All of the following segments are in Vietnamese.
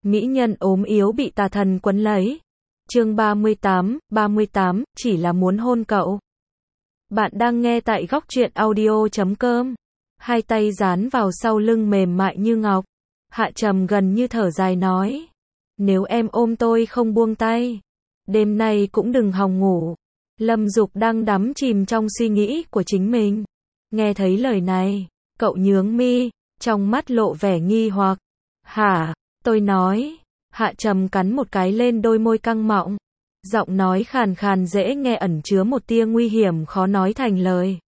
Mỹ nhân ốm yếu bị tà thần quấn lấy. Chương 38, chỉ là muốn hôn cậu. Bạn đang nghe tại góc truyện audio.com. Hai tay dán vào sau lưng mềm mại như ngọc. Hạ Trầm gần như thở dài nói. Nếu em ôm tôi không buông tay, đêm nay cũng đừng hòng ngủ. Lâm Dục đang đắm chìm trong suy nghĩ của chính mình. Nghe thấy lời này, cậu nhướng mi, trong mắt lộ vẻ nghi hoặc. Hả? Tôi nói. Hạ Trầm cắn một cái lên đôi môi căng mọng. Giọng nói khàn khàn dễ nghe ẩn chứa một tia nguy hiểm khó nói thành lời.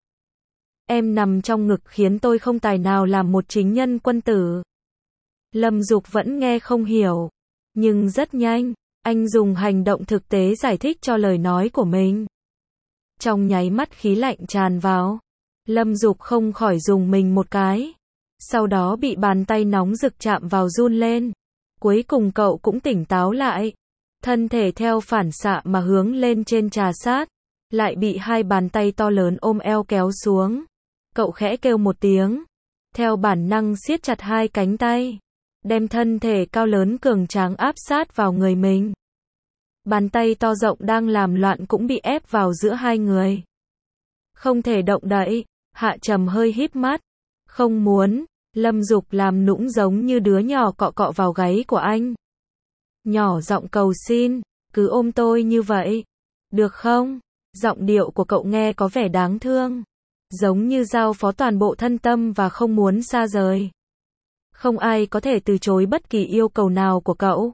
Em nằm trong ngực khiến tôi không tài nào làm một chính nhân quân tử. Lâm Dục vẫn nghe không hiểu. Nhưng rất nhanh, anh dùng hành động thực tế giải thích cho lời nói của mình. Trong nháy mắt khí lạnh tràn vào. Lâm Dục không khỏi rùng mình một cái. Sau đó bị bàn tay nóng rực chạm vào run lên. Cuối cùng cậu cũng tỉnh táo lại. Thân thể theo phản xạ mà hướng lên trên trà sát. Lại bị hai bàn tay to lớn ôm eo kéo xuống. Cậu khẽ kêu một tiếng. Theo bản năng siết chặt hai cánh tay. Đem thân thể cao lớn cường tráng áp sát vào người mình. Bàn tay to rộng đang làm loạn cũng bị ép vào giữa hai người. Không thể động đậy. Hạ Trầm hơi híp mắt. Không muốn. Lâm Dục làm nũng giống như đứa nhỏ cọ cọ vào gáy của anh. Nhỏ giọng cầu xin. Cứ ôm tôi như vậy. Được không? Giọng điệu của cậu nghe có vẻ đáng thương. Giống như giao phó toàn bộ thân tâm và không muốn xa rời. Không ai có thể từ chối bất kỳ yêu cầu nào của cậu.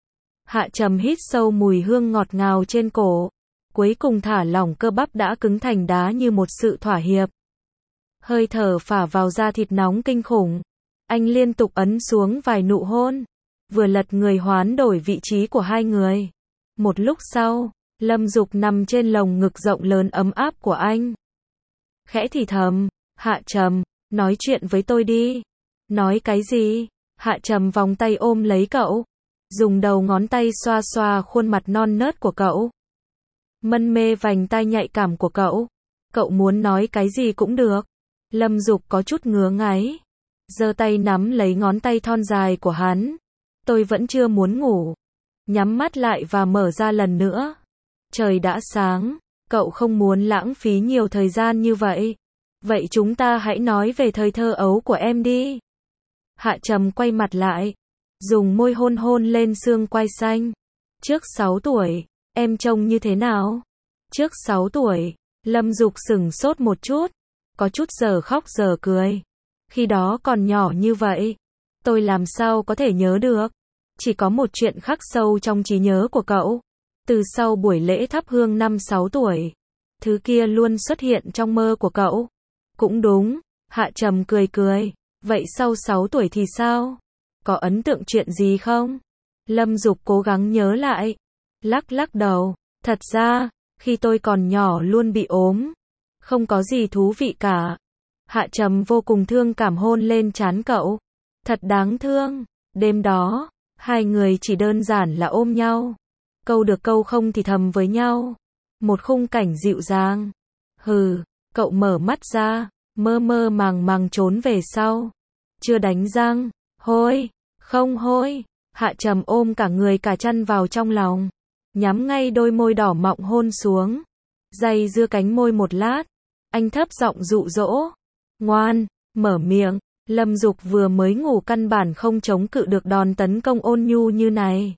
Hạ Trầm hít sâu mùi hương ngọt ngào trên cổ. Cuối cùng thả lỏng cơ bắp đã cứng thành đá như một sự thỏa hiệp. Hơi thở phả vào da thịt nóng kinh khủng. Anh liên tục ấn xuống vài nụ hôn. Vừa lật người hoán đổi vị trí của hai người. Một lúc sau, Lâm Dục nằm trên lồng ngực rộng lớn ấm áp của anh. Khẽ thì thầm, Hạ Trầm, nói chuyện với tôi đi. Nói cái gì? Hạ Trầm vòng tay ôm lấy cậu. Dùng đầu ngón tay xoa xoa khuôn mặt non nớt của cậu. Mân mê vành tai nhạy cảm của cậu. Cậu muốn nói cái gì cũng được. Lâm Dục có chút ngứa ngáy. Giơ tay nắm lấy ngón tay thon dài của hắn. Tôi vẫn chưa muốn ngủ. Nhắm mắt lại và mở ra lần nữa. Trời đã sáng. Cậu không muốn lãng phí nhiều thời gian như vậy. Vậy chúng ta hãy nói về thời thơ ấu của em đi. Hạ Trầm quay mặt lại. Dùng môi hôn hôn lên xương quai xanh. Trước 6 tuổi, em trông như thế nào? Trước 6 tuổi, Lâm Dục sửng sốt một chút. Có chút giờ khóc giờ cười. Khi đó còn nhỏ như vậy. Tôi làm sao có thể nhớ được. Chỉ có một chuyện khắc sâu trong trí nhớ của cậu. Từ sau buổi lễ thắp hương năm 6 tuổi. Thứ kia luôn xuất hiện trong mơ của cậu. Cũng đúng. Hạ Trầm cười cười. Vậy sau 6 tuổi thì sao? Có ấn tượng chuyện gì không? Lâm Dục cố gắng nhớ lại. Lắc lắc đầu. Thật ra, khi tôi còn nhỏ luôn bị ốm. Không có gì thú vị cả. Hạ Trầm vô cùng thương cảm hôn lên trán cậu. Thật đáng thương. Đêm đó, hai người chỉ đơn giản là ôm nhau. Câu được câu không thì thầm với nhau. Một khung cảnh dịu dàng. Hừ, cậu mở mắt ra, mơ mơ màng màng trốn về sau. Chưa đánh răng. Hôi, không hôi. Hạ Trầm ôm cả người cả chân vào trong lòng. Nhắm ngay đôi môi đỏ mọng hôn xuống. Day dưa cánh môi một lát. Anh thấp giọng dụ dỗ. Ngoan, mở miệng. Lâm Dục vừa mới ngủ căn bản không chống cự được đòn tấn công ôn nhu như này.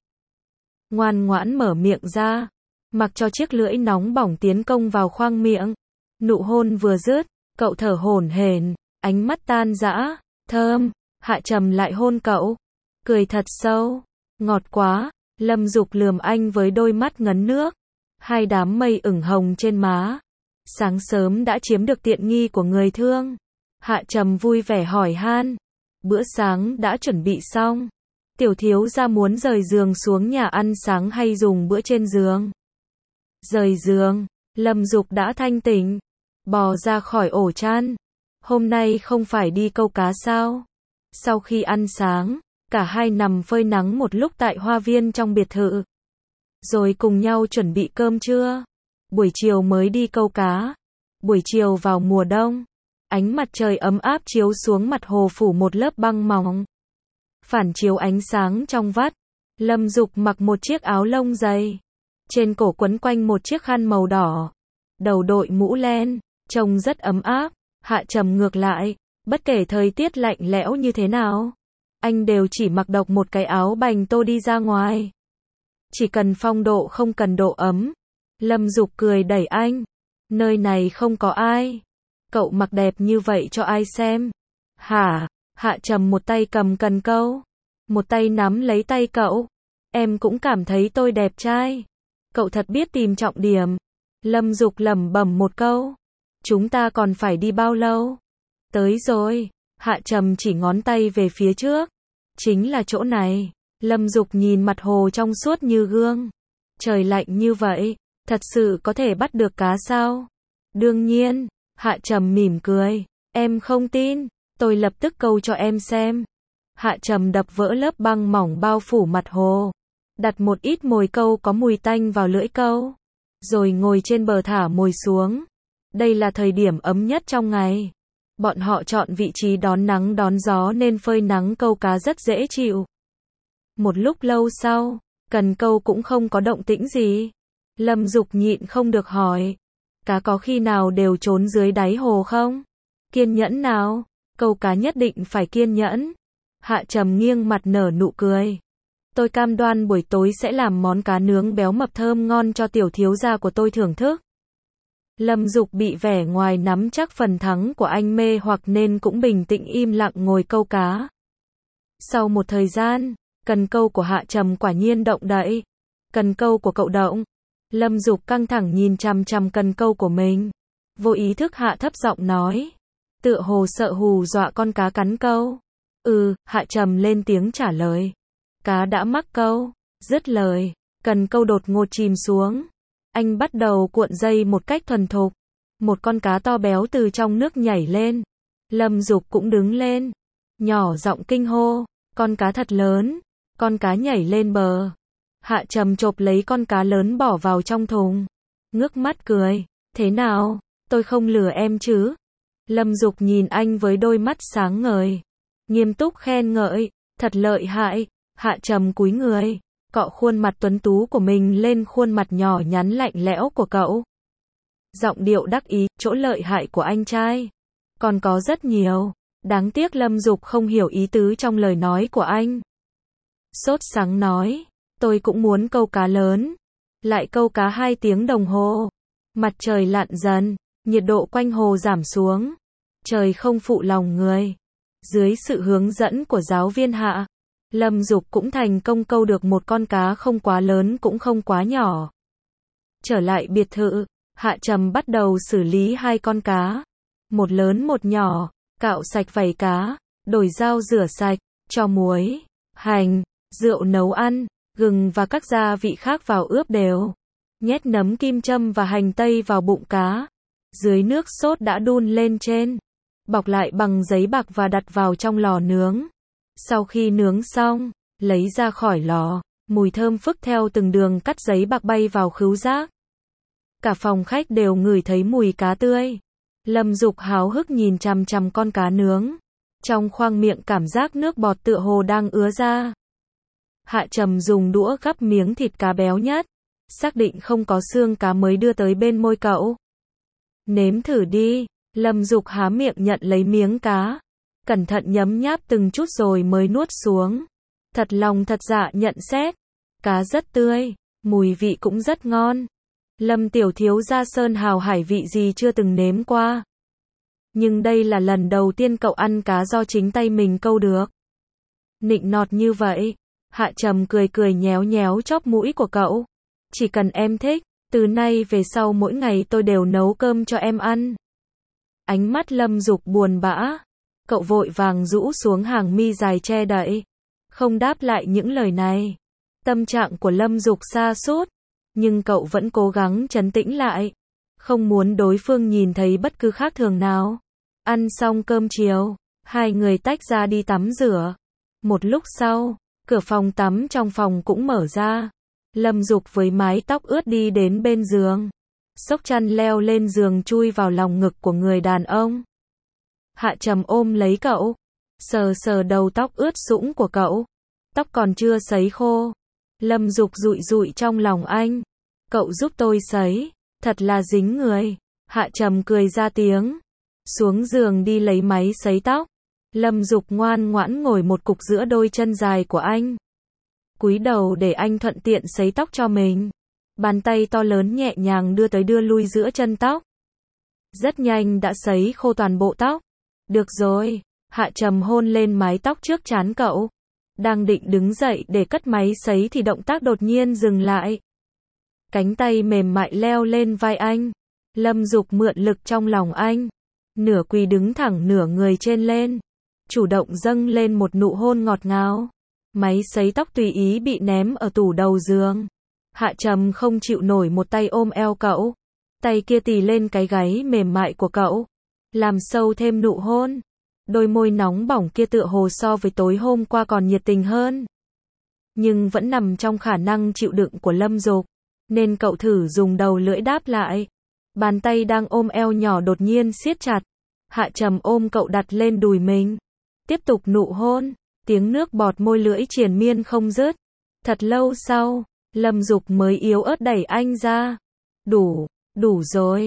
Ngoan ngoãn mở miệng ra. Mặc cho chiếc lưỡi nóng bỏng tiến công vào khoang miệng. Nụ hôn vừa dứt, cậu thở hổn hển, ánh mắt tan rã. Thơm. Hạ Trầm lại hôn cậu. Cười thật sâu. Ngọt quá. Lâm Dục lườm anh với đôi mắt ngấn nước. Hai đám mây ửng hồng trên má. Sáng sớm đã chiếm được tiện nghi của người thương. Hạ Trầm vui vẻ hỏi han. Bữa sáng đã chuẩn bị xong. Tiểu thiếu gia muốn rời giường xuống nhà ăn sáng hay dùng bữa trên giường? Rời giường. Lâm Dục đã thanh tỉnh. Bò ra khỏi ổ chăn. Hôm nay không phải đi câu cá sao? Sau khi ăn sáng, cả hai nằm phơi nắng một lúc tại hoa viên trong biệt thự. Rồi cùng nhau chuẩn bị cơm trưa. Buổi chiều mới đi câu cá. Buổi chiều vào mùa đông. Ánh mặt trời ấm áp chiếu xuống mặt hồ phủ một lớp băng mỏng. Phản chiếu ánh sáng trong vắt. Lâm Dục mặc một chiếc áo lông dày, trên cổ quấn quanh một chiếc khăn màu đỏ, đầu đội mũ len, trông rất ấm áp. Hạ Trầm ngược lại, bất kể thời tiết lạnh lẽo như thế nào, anh đều chỉ mặc độc một cái áo bành tô đi ra ngoài. Chỉ cần phong độ không cần độ ấm. Lâm Dục cười đẩy anh. Nơi này không có ai. Cậu mặc đẹp như vậy cho ai xem? Hả? Hạ Trầm một tay cầm cần câu, một tay nắm lấy tay cậu. Em cũng cảm thấy tôi đẹp trai. Cậu thật biết tìm trọng điểm. Lâm Dục lẩm bẩm một câu. Chúng ta còn phải đi bao lâu? Tới rồi. Hạ Trầm chỉ ngón tay về phía trước. Chính là chỗ này. Lâm Dục nhìn mặt hồ trong suốt như gương. Trời lạnh như vậy, thật sự có thể bắt được cá sao? Đương nhiên. Hạ Trầm mỉm cười. Em không tin, tôi lập tức câu cho em xem. Hạ Trầm đập vỡ lớp băng mỏng bao phủ mặt hồ, đặt một ít mồi câu có mùi tanh vào lưỡi câu, rồi ngồi trên bờ thả mồi xuống. Đây là thời điểm ấm nhất trong ngày. Bọn họ chọn vị trí đón nắng đón gió nên phơi nắng câu cá rất dễ chịu. Một lúc lâu sau, cần câu cũng không có động tĩnh gì. Lâm Dục nhịn không được hỏi. Cá có khi nào đều trốn dưới đáy hồ không? Kiên nhẫn nào? Câu cá nhất định phải kiên nhẫn. Hạ Trầm nghiêng mặt nở nụ cười. Tôi cam đoan buổi tối sẽ làm món cá nướng béo mập thơm ngon cho tiểu thiếu gia của tôi thưởng thức. Lâm Dục bị vẻ ngoài nắm chắc phần thắng của anh mê hoặc nên cũng bình tĩnh im lặng ngồi câu cá. Sau một thời gian, cần câu của Hạ Trầm quả nhiên động đậy. Cần câu của cậu động. Lâm Dục căng thẳng nhìn chằm chằm cần câu của mình. Vô ý thức hạ thấp giọng nói. Tựa hồ sợ hù dọa con cá cắn câu. Hạ Trầm lên tiếng trả lời. Cá đã mắc câu. Dứt lời, cần câu đột ngột chìm xuống. Anh bắt đầu cuộn dây một cách thuần thục. Một con cá to béo từ trong nước nhảy lên. Lâm Dục cũng đứng lên, nhỏ giọng kinh hô. Con cá thật lớn. Con cá nhảy lên bờ. Hạ Trầm chộp lấy con cá lớn bỏ vào trong thùng. Ngước mắt cười. Thế nào? Tôi không lừa em chứ? Lâm Dục nhìn anh với đôi mắt sáng ngời. Nghiêm túc khen ngợi. Thật lợi hại. Hạ Trầm cúi người, cọ khuôn mặt tuấn tú của mình lên khuôn mặt nhỏ nhắn lạnh lẽo của cậu. Giọng điệu đắc ý, chỗ lợi hại của anh trai còn có rất nhiều. Đáng tiếc Lâm Dục không hiểu ý tứ trong lời nói của anh. Sốt sắng nói. Tôi cũng muốn câu cá lớn. Lại câu cá 2 tiếng đồng hồ. Mặt trời lặn dần, nhiệt độ quanh hồ giảm xuống. Trời không phụ lòng người. Dưới sự hướng dẫn của giáo viên Hạ, Lâm Dục cũng thành công câu được một con cá không quá lớn cũng không quá nhỏ. Trở lại biệt thự, Hạ Trầm bắt đầu xử lý 2 con cá. Một lớn một nhỏ, cạo sạch vảy cá, đổi dao rửa sạch, cho muối, hành, rượu nấu ăn, gừng và các gia vị khác vào ướp đều. Nhét nấm kim châm và hành tây vào bụng cá. Dưới nước sốt đã đun lên trên. Bọc lại bằng giấy bạc và đặt vào trong lò nướng. Sau khi nướng xong, lấy ra khỏi lò, mùi thơm phức theo từng đường cắt giấy bạc bay vào khứu giác. Cả phòng khách đều ngửi thấy mùi cá tươi. Lâm Dục háo hức nhìn chằm chằm con cá nướng. Trong khoang miệng cảm giác nước bọt tựa hồ đang ứa ra. Hạ Trầm dùng đũa gắp miếng thịt cá béo nhất. Xác định không có xương cá mới đưa tới bên môi cậu. Nếm thử đi. Lâm Dục há miệng nhận lấy miếng cá. Cẩn thận nhấm nháp từng chút rồi mới nuốt xuống. Thật lòng thật dạ nhận xét. Cá rất tươi, mùi vị cũng rất ngon. Lâm tiểu thiếu gia sơn hào hải vị gì chưa từng nếm qua. Nhưng đây là lần đầu tiên cậu ăn cá do chính tay mình câu được. Nịnh nọt như vậy. Hạ Trầm cười cười nhéo nhéo chóp mũi của cậu. Chỉ cần em thích, từ nay về sau mỗi ngày tôi đều nấu cơm cho em ăn. Ánh mắt Lâm Dục buồn bã. Cậu vội vàng rũ xuống hàng mi dài che đậy. Không đáp lại những lời này. Tâm trạng của Lâm Dục sa sút. Nhưng cậu vẫn cố gắng trấn tĩnh lại. Không muốn đối phương nhìn thấy bất cứ khác thường nào. Ăn xong cơm chiều, 2 người tách ra đi tắm rửa. Một lúc sau, cửa phòng tắm trong phòng cũng mở ra. Lâm Dục với mái tóc ướt đi đến bên giường. Xốc chăn leo lên giường chui vào lòng ngực của người đàn ông. Hạ Trầm ôm lấy cậu, sờ sờ đầu tóc ướt sũng của cậu. Tóc còn chưa sấy khô, Lâm Dục dụi dụi trong lòng anh. Cậu giúp tôi sấy, thật là dính người. Hạ Trầm cười ra tiếng. Xuống giường đi lấy máy sấy tóc. Lâm Dục ngoan ngoãn ngồi một cục giữa đôi chân dài của anh. Cúi đầu để anh thuận tiện sấy tóc cho mình. Bàn tay to lớn nhẹ nhàng đưa tới đưa lui giữa chân tóc. Rất nhanh đã sấy khô toàn bộ tóc. Được rồi, Hạ Trầm hôn lên mái tóc trước trán cậu. Đang định đứng dậy để cất máy sấy thì động tác đột nhiên dừng lại. Cánh tay mềm mại leo lên vai anh. Lâm Dục mượn lực trong lòng anh. Nửa quỳ đứng thẳng nửa người trên lên. Chủ động dâng lên một nụ hôn ngọt ngào. Máy sấy tóc tùy ý bị ném ở tủ đầu giường. Hạ Trầm không chịu nổi một tay ôm eo cậu. Tay kia tì lên cái gáy mềm mại của cậu. Làm sâu thêm nụ hôn. Đôi môi nóng bỏng kia tựa hồ so với tối hôm qua còn nhiệt tình hơn. Nhưng vẫn nằm trong khả năng chịu đựng của Lâm Dục. Nên cậu thử dùng đầu lưỡi đáp lại. Bàn tay đang ôm eo nhỏ đột nhiên siết chặt. Hạ Trầm ôm cậu đặt lên đùi mình. Tiếp tục nụ hôn. Tiếng nước bọt môi lưỡi triền miên không dứt. Thật lâu sau, Lâm Dục mới yếu ớt đẩy anh ra. Đủ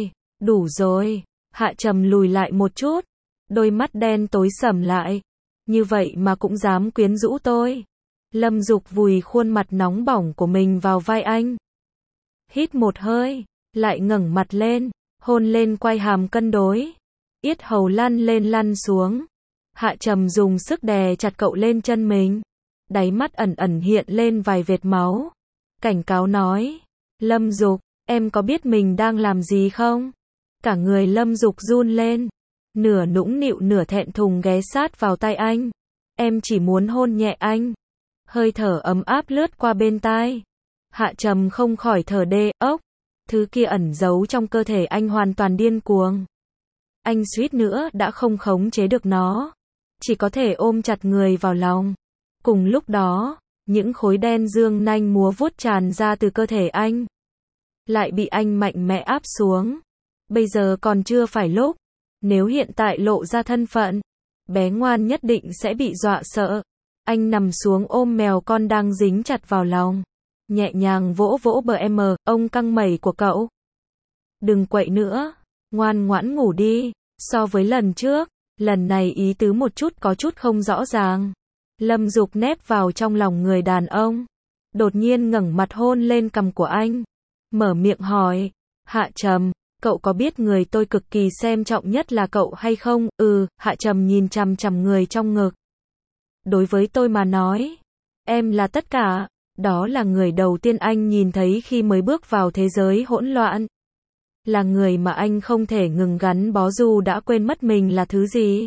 rồi. Hạ Trầm lùi lại một chút. Đôi mắt đen tối sầm lại. Như vậy mà cũng dám quyến rũ tôi. Lâm Dục vùi khuôn mặt nóng bỏng của mình vào vai anh. Hít một hơi, lại ngẩng mặt lên, hôn lên quai hàm cân đối. Yết hầu lăn lên lăn xuống. Hạ Trầm dùng sức đè chặt cậu lên chân mình. Đáy mắt ẩn ẩn hiện lên vài vệt máu. Cảnh cáo nói. Lâm Dục, em có biết mình đang làm gì không? Cả người Lâm Dục run lên. Nửa nũng nịu nửa thẹn thùng ghé sát vào tai anh. Em chỉ muốn hôn nhẹ anh. Hơi thở ấm áp lướt qua bên tai. Hạ Trầm không khỏi thở đê ốc. Thứ kia ẩn giấu trong cơ thể anh hoàn toàn điên cuồng. Anh suýt nữa đã không khống chế được nó. Chỉ có thể ôm chặt người vào lòng. Cùng lúc đó, những khối đen dương nanh múa vuốt tràn ra từ cơ thể anh. Lại bị anh mạnh mẽ áp xuống. Bây giờ còn chưa phải lúc. Nếu hiện tại lộ ra thân phận, bé ngoan nhất định sẽ bị dọa sợ. Anh nằm xuống ôm mèo con đang dính chặt vào lòng. Nhẹ nhàng vỗ vỗ bờ ông căng mẩy của cậu. Đừng quậy nữa, ngoan ngoãn ngủ đi. So với lần trước, lần này ý tứ một chút có chút không rõ ràng. Lâm Dục nép vào trong lòng người đàn ông. Đột nhiên ngẩng mặt hôn lên cằm của anh. Mở miệng hỏi, Hạ Trầm, cậu có biết người tôi cực kỳ xem trọng nhất là cậu hay không? Hạ Trầm nhìn chằm chằm người trong ngực. Đối với tôi mà nói, em là tất cả. Đó là người đầu tiên anh nhìn thấy khi mới bước vào thế giới hỗn loạn. Là người mà anh không thể ngừng gắn bó dù đã quên mất mình là thứ gì.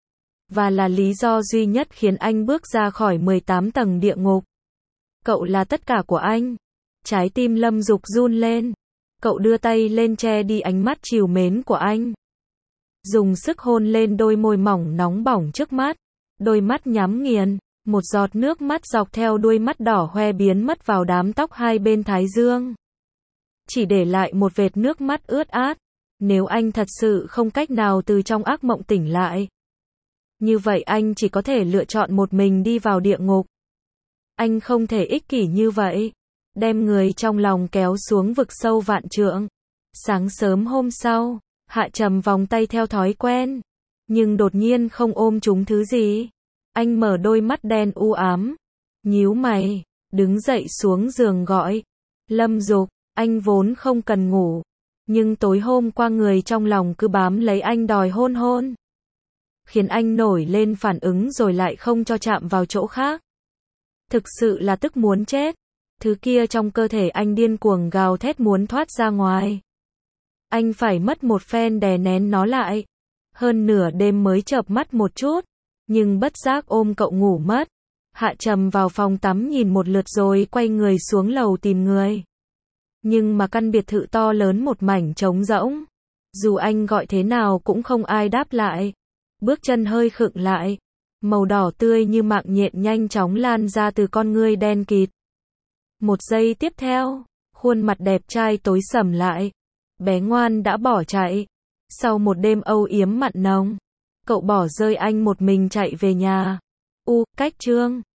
Và là lý do duy nhất khiến anh bước ra khỏi 18 tầng địa ngục. Cậu là tất cả của anh. Trái tim Lâm Dục run lên. Cậu đưa tay lên che đi ánh mắt trìu mến của anh. Dùng sức hôn lên đôi môi mỏng nóng bỏng trước mắt. Đôi mắt nhắm nghiền. Một giọt nước mắt dọc theo đuôi mắt đỏ hoe biến mất vào đám tóc hai bên thái dương. Chỉ để lại một vệt nước mắt ướt át. Nếu anh thật sự không cách nào từ trong ác mộng tỉnh lại, như vậy anh chỉ có thể lựa chọn một mình đi vào địa ngục. Anh không thể ích kỷ như vậy. Đem người trong lòng kéo xuống vực sâu vạn trượng. Sáng sớm hôm sau, Hạ Trầm vòng tay theo thói quen. Nhưng đột nhiên không ôm trúng thứ gì. Anh mở đôi mắt đen u ám. Nhíu mày, đứng dậy xuống giường gọi. Lâm Dục, anh vốn không cần ngủ. Nhưng tối hôm qua người trong lòng cứ bám lấy anh đòi hôn. Khiến anh nổi lên phản ứng rồi lại không cho chạm vào chỗ khác. Thực sự là tức muốn chết. Thứ kia trong cơ thể anh điên cuồng gào thét muốn thoát ra ngoài. Anh phải mất một phen đè nén nó lại. Hơn nửa đêm mới chợp mắt một chút. Nhưng bất giác ôm cậu ngủ mất. Hạ Trầm vào phòng tắm nhìn một lượt rồi quay người xuống lầu tìm người. Nhưng mà căn biệt thự to lớn một mảnh trống rỗng. Dù anh gọi thế nào cũng không ai đáp lại. Bước chân hơi khựng lại. Màu đỏ tươi như mạng nhện nhanh chóng lan ra từ con ngươi đen kịt. Một giây tiếp theo, khuôn mặt đẹp trai tối sầm lại. Bé ngoan đã bỏ chạy. Sau một đêm âu yếm mặn nồng, cậu bỏ rơi anh một mình chạy về nhà. Cách chương